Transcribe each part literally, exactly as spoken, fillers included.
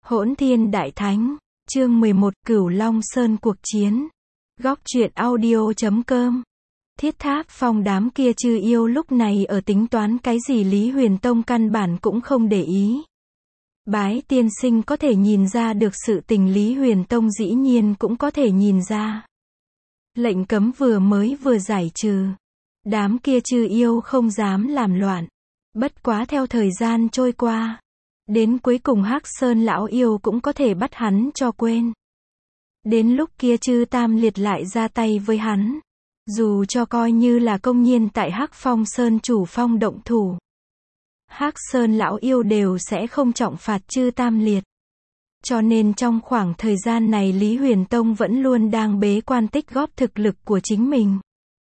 Hỗn Thiên Đại Thánh, chương mười một, Cửu Long Sơn cuộc chiến. Góc truyện audio chấm com. Thiết Tháp Phong đám kia chư yêu lúc này ở tính toán cái gì Lý Huyền Tông căn bản cũng không để ý. Bái tiên sinh có thể nhìn ra được sự tình Lý Huyền Tông dĩ nhiên cũng có thể nhìn ra. Lệnh cấm vừa mới vừa giải trừ. Đám kia chư yêu không dám làm loạn. Bất quá theo thời gian trôi qua. Đến cuối cùng Hắc Sơn lão yêu cũng có thể bắt hắn cho quên. Đến lúc kia chư Tam Liệt lại ra tay với hắn. Dù cho coi như là công nhiên tại Hắc Phong Sơn chủ phong động thủ. Hắc Sơn lão yêu đều sẽ không trọng phạt chư Tam Liệt. Cho nên trong khoảng thời gian này Lý Huyền Tông vẫn luôn đang bế quan tích góp thực lực của chính mình.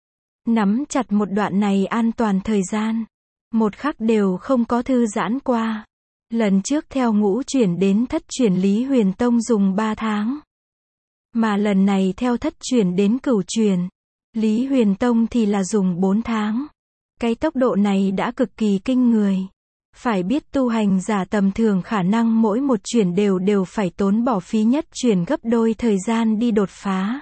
Nắm chặt một đoạn này an toàn thời gian. Một khắc đều không có thư giãn qua. Lần trước theo ngũ chuyển đến thất chuyển Lý Huyền Tông dùng ba tháng. Mà lần này theo thất chuyển đến cửu chuyển. Lý Huyền Tông thì là dùng bốn tháng. Cái tốc độ này đã cực kỳ kinh người. Phải biết tu hành giả tầm thường khả năng mỗi một chuyển đều đều phải tốn bỏ phí nhất chuyển gấp đôi thời gian đi đột phá.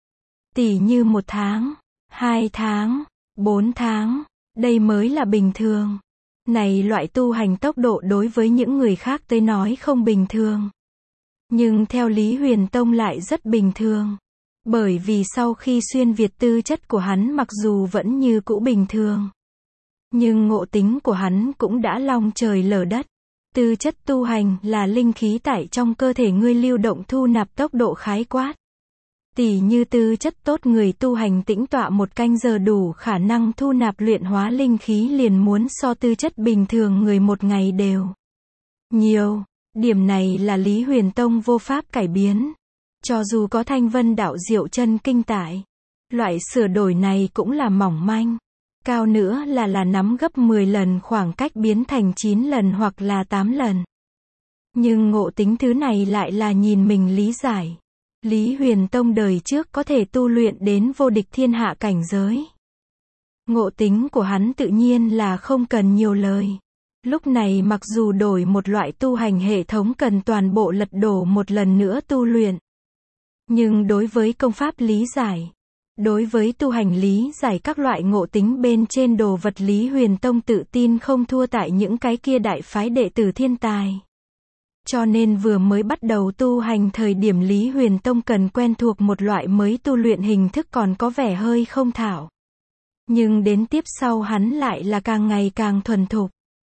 Tỷ như một tháng, hai tháng, bốn tháng, đây mới là bình thường. Này loại tu hành tốc độ đối với những người khác tới nói không bình thường. Nhưng theo Lý Huyền Tông lại rất bình thường. Bởi vì sau khi xuyên việt tư chất của hắn mặc dù vẫn như cũ bình thường. Nhưng ngộ tính của hắn cũng đã long trời lở đất. Tư chất tu hành là linh khí tại trong cơ thể ngươi lưu động thu nạp tốc độ khái quát. Tỷ như tư chất tốt người tu hành tĩnh tọa một canh giờ đủ khả năng thu nạp luyện hóa linh khí liền muốn so tư chất bình thường người một ngày đều nhiều. Điểm này là Lý Huyền Tông vô pháp cải biến. Cho dù có Thanh Vân đạo diệu chân kinh tại. Loại sửa đổi này cũng là mỏng manh. Cao nữa là là nắm gấp mười lần khoảng cách biến thành chín lần hoặc là tám lần. Nhưng ngộ tính thứ này lại là nhìn mình lý giải. Lý Huyền Tông đời trước có thể tu luyện đến vô địch thiên hạ cảnh giới. Ngộ tính của hắn tự nhiên là không cần nhiều lời. Lúc này mặc dù đổi một loại tu hành hệ thống cần toàn bộ lật đổ một lần nữa tu luyện. Nhưng đối với công pháp lý giải, đối với tu hành lý giải các loại ngộ tính bên trên đồ vật Lý Huyền Tông tự tin không thua tại những cái kia đại phái đệ tử thiên tài. Cho nên vừa mới bắt đầu tu hành thời điểm Lý Huyền Tông cần quen thuộc một loại mới tu luyện hình thức còn có vẻ hơi không thạo. Nhưng đến tiếp sau hắn lại là càng ngày càng thuần thục.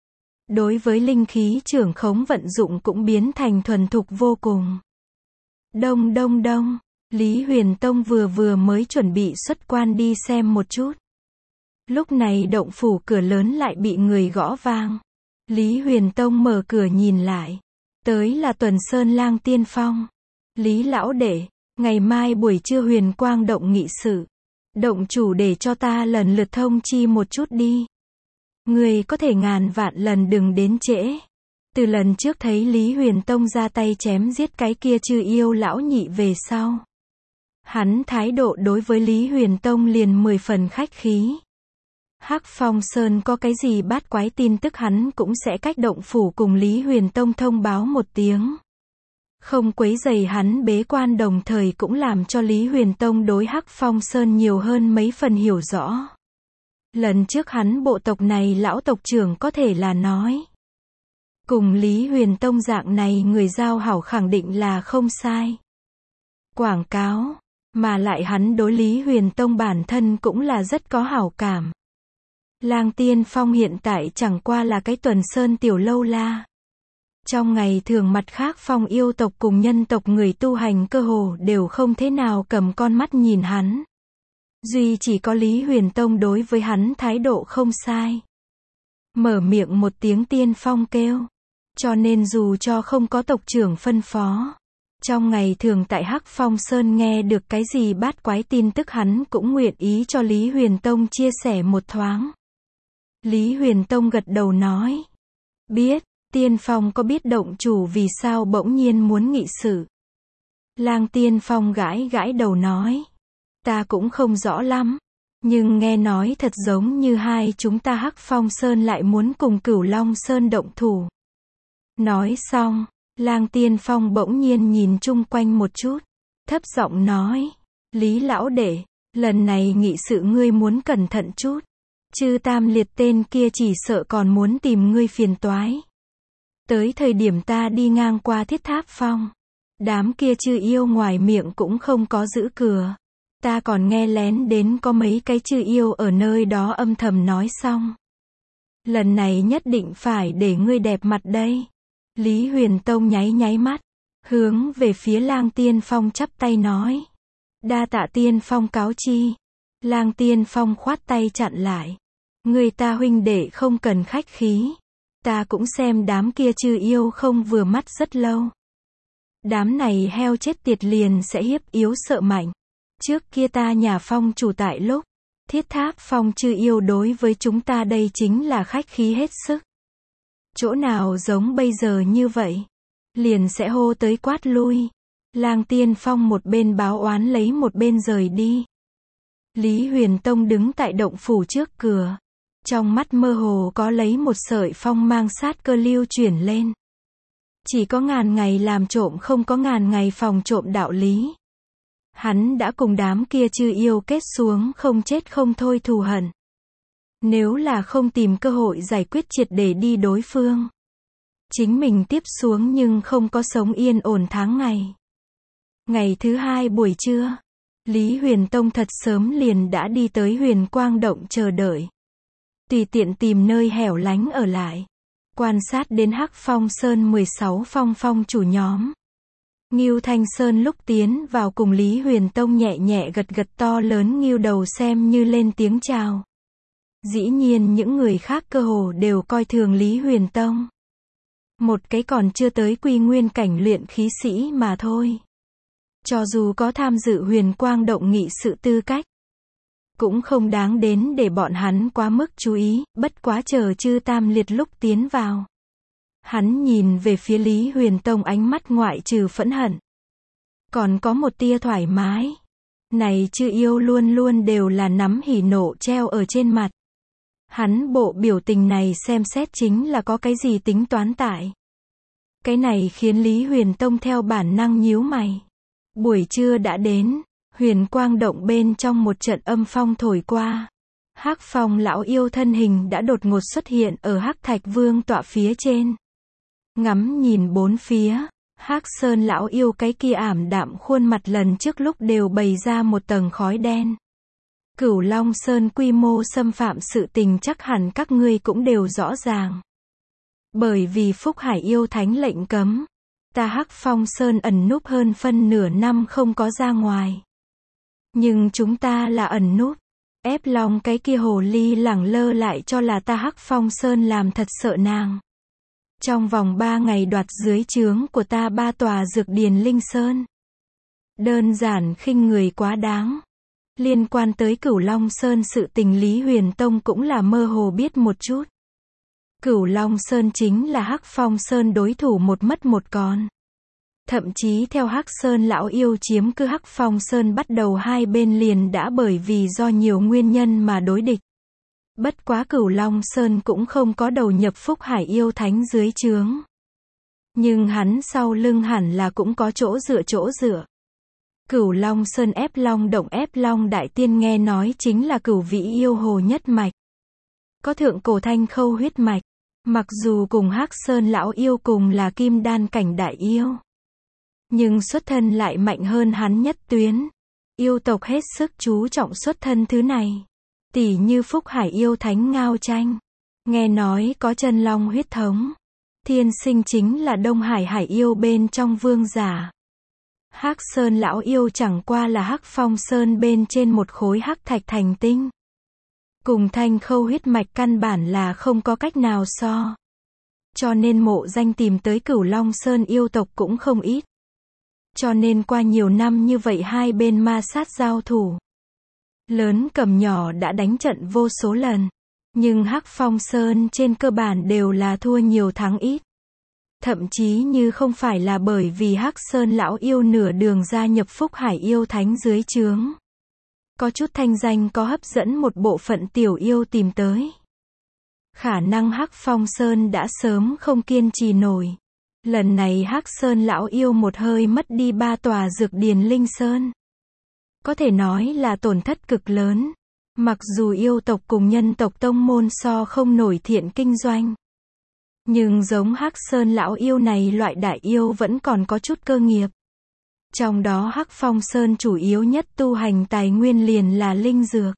Đối với linh khí trưởng khống vận dụng cũng biến thành thuần thục vô cùng. Đông đông đông, Lý Huyền Tông vừa vừa mới chuẩn bị xuất quan đi xem một chút. Lúc này động phủ cửa lớn lại bị người gõ vang. Lý Huyền Tông mở cửa nhìn lại. Tới là Tuần Sơn Lang Tiên Phong. Lý lão đệ, ngày mai buổi trưa Huyền Quang động nghị sự. Động chủ để cho ta lần lượt thông chi một chút đi. Người có thể ngàn vạn lần đừng đến trễ. Từ lần trước thấy Lý Huyền Tông ra tay chém giết cái kia chư yêu lão nhị về sau. Hắn thái độ đối với Lý Huyền Tông liền mười phần khách khí. Hắc Phong Sơn có cái gì bát quái tin tức hắn cũng sẽ cách động phủ cùng Lý Huyền Tông thông báo một tiếng. Không quấy rầy hắn bế quan đồng thời cũng làm cho Lý Huyền Tông đối Hắc Phong Sơn nhiều hơn mấy phần hiểu rõ. Lần trước hắn bộ tộc này lão tộc trưởng có thể là nói. Cùng Lý Huyền Tông dạng này người giao hảo khẳng định là không sai. Quảng cáo, mà lại hắn đối Lý Huyền Tông bản thân cũng là rất có hảo cảm. Lang Tiên Phong hiện tại chẳng qua là cái Tuần Sơn tiểu lâu la. Trong ngày thường mặt khác phong yêu tộc cùng nhân tộc người tu hành cơ hồ đều không thế nào cầm con mắt nhìn hắn. Duy chỉ có Lý Huyền Tông đối với hắn thái độ không sai. Mở miệng một tiếng tiên phong kêu. Cho nên dù cho không có tộc trưởng phân phó. Trong ngày thường tại Hắc Phong Sơn nghe được cái gì bát quái tin tức hắn cũng nguyện ý cho Lý Huyền Tông chia sẻ một thoáng. Lý Huyền Tông gật đầu nói. Biết, Tiên Phong có biết động chủ vì sao bỗng nhiên muốn nghị sự. Lang Tiên Phong gãi gãi đầu nói. Ta cũng không rõ lắm. Nhưng nghe nói thật giống như hai chúng ta Hắc Phong Sơn lại muốn cùng Cửu Long Sơn động thủ. Nói xong, Lang Tiên Phong bỗng nhiên nhìn chung quanh một chút, thấp giọng nói, Lý lão đệ, lần này nghị sự ngươi muốn cẩn thận chút, Chư Tam Liệt tên kia chỉ sợ còn muốn tìm ngươi phiền toái. Tới thời điểm ta đi ngang qua Thiết Tháp Phong, đám kia chư yêu ngoài miệng cũng không có giữ cửa. Ta còn nghe lén đến có mấy cái chư yêu ở nơi đó âm thầm nói xong. Lần này nhất định phải để ngươi đẹp mặt đây. Lý Huyền Tông nháy nháy mắt, hướng về phía Lang Tiên Phong chắp tay nói. Đa tạ Tiên Phong cáo chi. Lang Tiên Phong khoát tay chặn lại. Người ta huynh đệ không cần khách khí. Ta cũng xem đám kia chư yêu không vừa mắt rất lâu. Đám này heo chết tiệt liền sẽ hiếp yếu sợ mạnh. Trước kia ta nhà Phong chủ tại lúc, Thiết Tháp Phong chư yêu đối với chúng ta đây chính là khách khí hết sức. Chỗ nào giống bây giờ như vậy, liền sẽ hô tới quát lui. Lang Tiên Phong một bên báo oán lấy một bên rời đi. Lý Huyền Tông đứng tại động phủ trước cửa, trong mắt mơ hồ có lấy một sợi phong mang sát cơ lưu chuyển lên. Chỉ có ngàn ngày làm trộm không có ngàn ngày phòng trộm đạo lý. Hắn đã cùng đám kia chư yêu kết xuống không chết không thôi thù hận. Nếu là không tìm cơ hội giải quyết triệt để đi đối phương, chính mình tiếp xuống nhưng không có sống yên ổn tháng ngày. Ngày thứ hai buổi trưa, Lý Huyền Tông thật sớm liền đã đi tới Huyền Quang Động chờ đợi. Tùy tiện tìm nơi hẻo lánh ở lại. Quan sát đến Hắc Phong Sơn mười sáu phong phong chủ nhóm. Ngưu Thanh Sơn lúc tiến vào cùng Lý Huyền Tông nhẹ nhẹ gật gật to lớn ngưu đầu xem như lên tiếng chào. Dĩ nhiên những người khác cơ hồ đều coi thường Lý Huyền Tông. Một cái còn chưa tới quy nguyên cảnh luyện khí sĩ mà thôi. Cho dù có tham dự Huyền Quang Động nghị sự tư cách, cũng không đáng đến để bọn hắn quá mức chú ý, bất quá chờ Chư Tam Liệt lúc tiến vào. Hắn nhìn về phía Lý Huyền Tông ánh mắt ngoại trừ phẫn hận, còn có một tia thoải mái. Này chư yêu luôn luôn đều là nắm hỉ nộ treo ở trên mặt. Hắn bộ biểu tình này xem xét chính là có cái gì tính toán tại. Cái này khiến Lý Huyền Tông theo bản năng nhíu mày. Buổi trưa đã đến, Huyền Quang Động bên trong một trận âm phong thổi qua. Hắc Phong lão yêu thân hình đã đột ngột xuất hiện ở Hắc Thạch Vương tọa phía trên. Ngắm nhìn bốn phía, Hắc Sơn lão yêu cái kia ảm đạm khuôn mặt lần trước lúc đều bày ra một tầng khói đen. Cửu Long Sơn quy mô xâm phạm sự tình chắc hẳn các ngươi cũng đều rõ ràng. Bởi vì Phúc Hải yêu thánh lệnh cấm, ta Hắc Phong Sơn ẩn núp hơn phân nửa năm không có ra ngoài. Nhưng chúng ta là ẩn núp, ép lòng cái kia hồ ly lẳng lơ lại cho là ta Hắc Phong Sơn làm thật sợ nàng. Trong vòng ba ngày đoạt dưới trướng của ta ba tòa dược điền linh sơn. Đơn giản khinh người quá đáng. Liên quan tới Cửu Long Sơn sự tình Lý Huyền Tông cũng là mơ hồ biết một chút. Cửu Long Sơn chính là Hắc Phong Sơn đối thủ một mất một còn. Thậm chí theo Hắc Sơn lão yêu chiếm cứ Hắc Phong Sơn bắt đầu hai bên liền đã bởi vì do nhiều nguyên nhân mà đối địch. Bất quá Cửu Long Sơn cũng không có đầu nhập Phúc Hải yêu thánh dưới trướng. Nhưng hắn sau lưng hẳn là cũng có chỗ dựa chỗ dựa. Cửu Long Sơn ép Long Động ép Long Đại Tiên nghe nói chính là Cửu Vĩ yêu hồ nhất mạch. Có thượng cổ Thanh Khâu huyết mạch. Mặc dù cùng Hắc Sơn lão yêu cùng là kim đan cảnh đại yêu, nhưng xuất thân lại mạnh hơn hắn nhất tuyến. Yêu tộc hết sức chú trọng xuất thân thứ này. Tỷ như Phúc Hải yêu thánh Ngao Tranh, nghe nói có chân long huyết thống. Thiên sinh chính là Đông Hải hải yêu bên trong vương giả. Hắc Sơn lão yêu chẳng qua là Hắc Phong Sơn bên trên một khối hắc thạch thành tinh. Cùng Thanh Khâu huyết mạch căn bản là không có cách nào so. Cho nên mộ danh tìm tới Cửu Long Sơn yêu tộc cũng không ít. Cho nên qua nhiều năm như vậy hai bên ma sát giao thủ. Lớn cầm nhỏ đã đánh trận vô số lần. Nhưng Hắc Phong Sơn trên cơ bản đều là thua nhiều thắng ít. Thậm chí như không phải là bởi vì Hắc Sơn lão yêu nửa đường gia nhập Phúc Hải yêu thánh dưới trướng. Có chút thanh danh có hấp dẫn một bộ phận tiểu yêu tìm tới. Khả năng Hắc Phong Sơn đã sớm không kiên trì nổi. Lần này Hắc Sơn lão yêu một hơi mất đi ba tòa dược điền linh sơn. Có thể nói là tổn thất cực lớn. Mặc dù yêu tộc cùng nhân tộc tông môn so không nổi thiện kinh doanh. Nhưng giống Hắc Sơn lão yêu này loại đại yêu vẫn còn có chút cơ nghiệp. Trong đó Hắc Phong Sơn chủ yếu nhất tu hành tài nguyên liền là linh dược.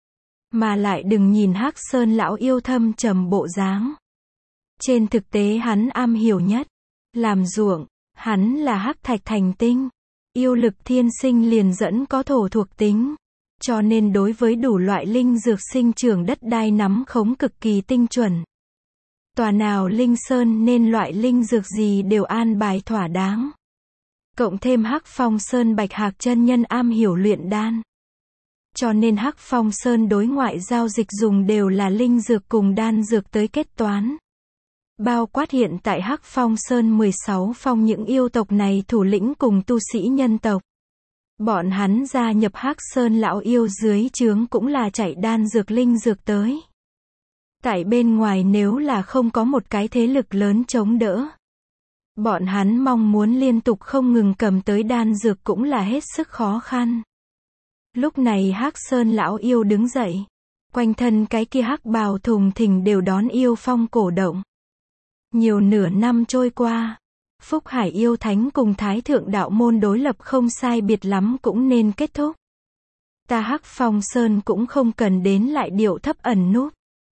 Mà lại đừng nhìn Hắc Sơn lão yêu thâm trầm bộ dáng. Trên thực tế hắn am hiểu nhất. Làm ruộng, hắn là hắc thạch thành tinh. Yêu lực thiên sinh liền dẫn có thổ thuộc tính. Cho nên đối với đủ loại linh dược sinh trưởng đất đai nắm khống cực kỳ tinh chuẩn. Tòa nào linh sơn nên loại linh dược gì đều an bài thỏa đáng. Cộng thêm Hắc Phong Sơn Bạch Hạc chân nhân am hiểu luyện đan. Cho nên Hắc Phong Sơn đối ngoại giao dịch dùng đều là linh dược cùng đan dược tới kết toán. Bao quát hiện tại Hắc Phong Sơn mười sáu phong những yêu tộc này thủ lĩnh cùng tu sĩ nhân tộc. Bọn hắn gia nhập Hắc Sơn lão yêu dưới trướng cũng là chạy đan dược linh dược tới. Tại bên ngoài nếu là không có một cái thế lực lớn chống đỡ. Bọn hắn mong muốn liên tục không ngừng cầm tới đan dược cũng là hết sức khó khăn. Lúc này Hắc Sơn lão yêu đứng dậy. Quanh thân cái kia hắc bào thùng thình đều đón yêu phong cổ động. Nhiều nửa năm trôi qua. Phúc Hải yêu thánh cùng Thái Thượng đạo môn đối lập không sai biệt lắm cũng nên kết thúc. Ta Hắc Phong Sơn cũng không cần đến lại điệu thấp ẩn núp.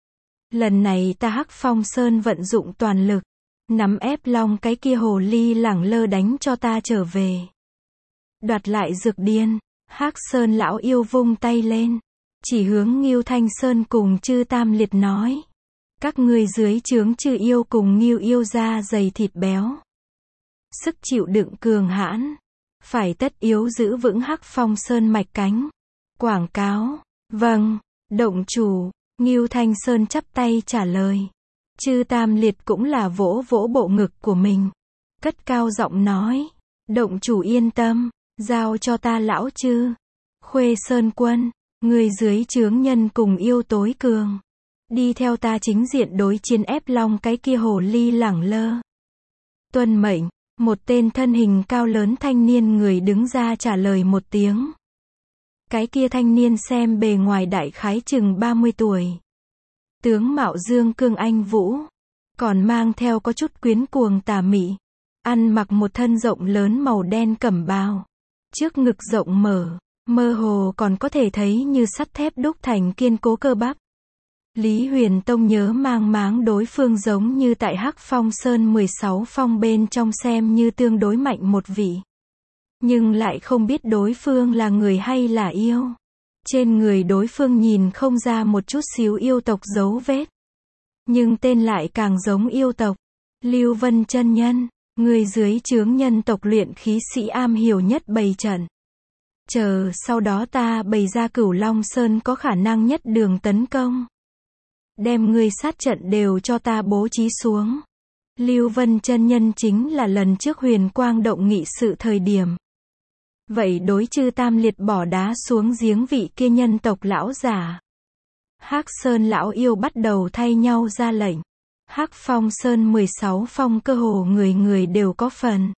Lần này ta Hắc Phong Sơn vận dụng toàn lực. Nắm ép long cái kia hồ ly lẳng lơ đánh cho ta trở về. Đoạt lại dược điên. Hắc Sơn lão yêu vung tay lên. Chỉ hướng Ngưu Thanh Sơn cùng Chư Tam Liệt nói. Các ngươi dưới trướng Chư yêu cùng Ngưu yêu da dày thịt béo. Sức chịu đựng cường hãn. Phải tất yếu giữ vững Hắc Phong Sơn mạch cánh. Quảng cáo. Vâng, động chủ. Ngưu Thanh Sơn chắp tay trả lời. Chư Tam Liệt cũng là vỗ vỗ bộ ngực của mình. Cất cao giọng nói. Động chủ yên tâm. Giao cho ta lão Chư. Khuê Sơn Quân. Người dưới trướng nhân cùng yêu tối cường. Đi theo ta chính diện đối chiến ép long cái kia hồ ly lẳng lơ. Tuân mệnh. Một tên thân hình cao lớn thanh niên người đứng ra trả lời một tiếng. Cái kia thanh niên xem bề ngoài đại khái chừng ba mươi tuổi. Tướng mạo dương cương anh vũ. Còn mang theo có chút quyến cuồng tà mị. Ăn mặc một thân rộng lớn màu đen cẩm bào. Trước ngực rộng mở. Mơ hồ còn có thể thấy như sắt thép đúc thành kiên cố cơ bắp. Lý Huyền Tông nhớ mang máng đối phương giống như tại Hắc Phong Sơn mười sáu phong bên trong xem như tương đối mạnh một vị. Nhưng lại không biết đối phương là người hay là yêu. Trên người đối phương nhìn không ra một chút xíu yêu tộc dấu vết. Nhưng tên lại càng giống yêu tộc. Lưu Vân chân nhân, người dưới trướng nhân tộc luyện khí sĩ am hiểu nhất bày trận. Chờ sau đó ta bày ra Cửu Long Sơn có khả năng nhất đường tấn công. Đem người sát trận đều cho ta bố trí xuống. Lưu Vân chân nhân chính là lần trước Huyền Quang động nghị sự thời điểm. Vậy đối Chư Tam Liệt bỏ đá xuống giếng vị kia nhân tộc lão giả. Hắc Sơn lão yêu bắt đầu thay nhau ra lệnh. Hắc Phong Sơn mười sáu phong cơ hồ người người đều có phần.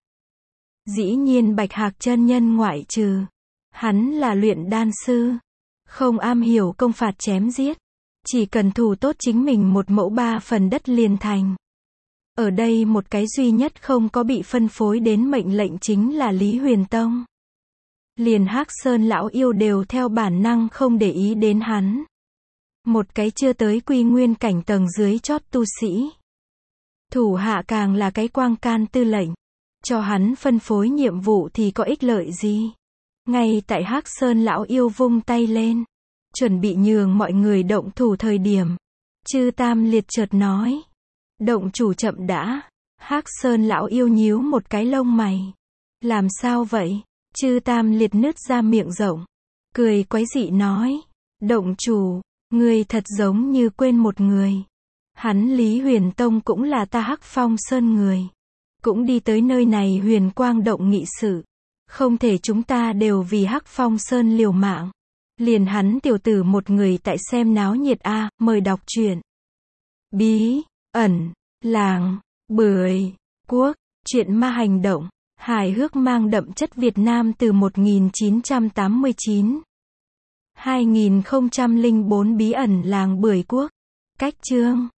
Dĩ nhiên Bạch Hạc chân nhân ngoại trừ. Hắn là luyện đan sư. Không am hiểu công phạt chém giết. Chỉ cần thủ tốt chính mình một mẫu ba phần đất liền thành. Ở đây một cái duy nhất không có bị phân phối đến mệnh lệnh chính là Lý Huyền Tông. Liền Hắc Sơn lão yêu đều theo bản năng không để ý đến hắn. Một cái chưa tới quy nguyên cảnh tầng dưới chót tu sĩ. Thủ hạ càng là cái quang can tư lệnh. Cho hắn phân phối nhiệm vụ thì có ích lợi gì. Ngay tại Hắc Sơn lão yêu vung tay lên. Chuẩn bị nhường mọi người động thủ thời điểm. Chư Tam Liệt chợt nói. Động chủ chậm đã. Hắc Sơn lão yêu nhíu một cái lông mày. Làm sao vậy? Chư Tam Liệt nứt ra miệng rộng. Cười quái dị nói. Động chủ, người thật giống như quên một người. Hắn Lý Huyền Tông cũng là ta Hắc Phong Sơn người. Cũng đi tới nơi này Huyền Quang động nghị sự. Không thể chúng ta đều vì Hắc Phong Sơn liều mạng. Liền hắn tiểu tử một người tại xem náo nhiệt a, à, mời đọc truyện. Bí, ẩn, làng, bưởi, quốc, Truyện ma hành động, hài hước mang đậm chất Việt Nam từ một nghìn chín trăm tám mươi chín. hai nghìn không trăm lẻ bốn Bí ẩn làng Bưởi Quốc. Cách chương